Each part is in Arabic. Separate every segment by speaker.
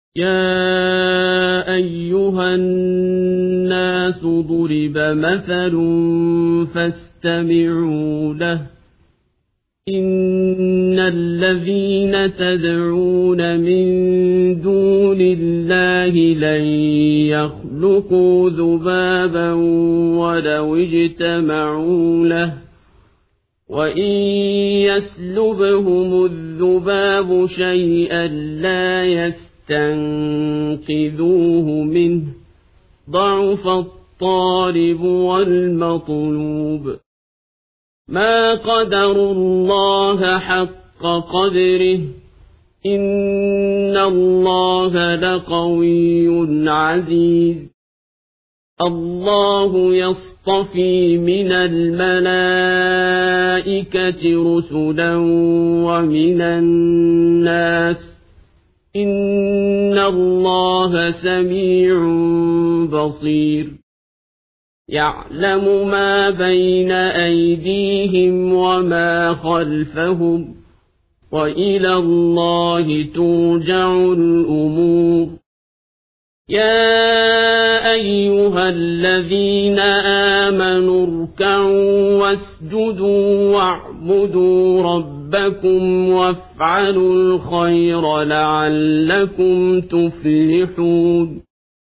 Speaker 1: يا أيها الناس ضرب مثل فاستمعوا له إن الذين تدعون من دون الله لن يخلقوا ذبابا ولو اجتمعوا له وإن يسلبهم الذباب شيئا لا يستنقذوه منه ضعف الطالب والمطلوب ما قدروا الله حق قدره إن الله لقوي عزيز الله يصطفي من الملائكة رسلا ومن الناس إن الله سميع بصير يعلم ما بين أيديهم وما خلفهم وإلى الله ترجع الأمور يا أيها الذين آمنوا اركعوا واسجدوا واعبدوا ربكم وافعلوا الخير لعلكم تفلحون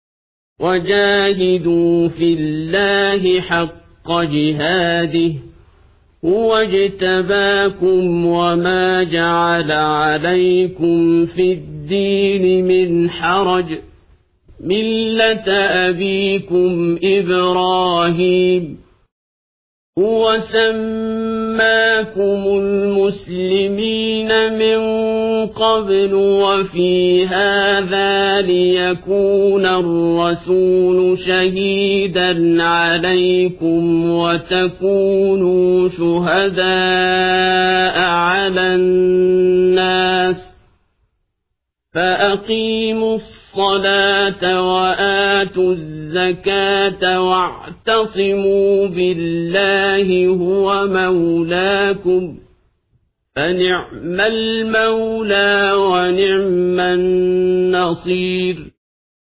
Speaker 1: وجاهدوا في الله حق جهاده هو اجتباكم وما جعل عليكم في الدين من حرج ملة أبيكم إبراهيم هو سماكم المسلمين من قبل وفي هذا ليكون الرسول شهيدا عليكم وتكونوا شهداء على الناس فأقيموا الصلاة وآتوا الزكاة واعتصموا بالله هو مولاكم فنعم المولى ونعم النصير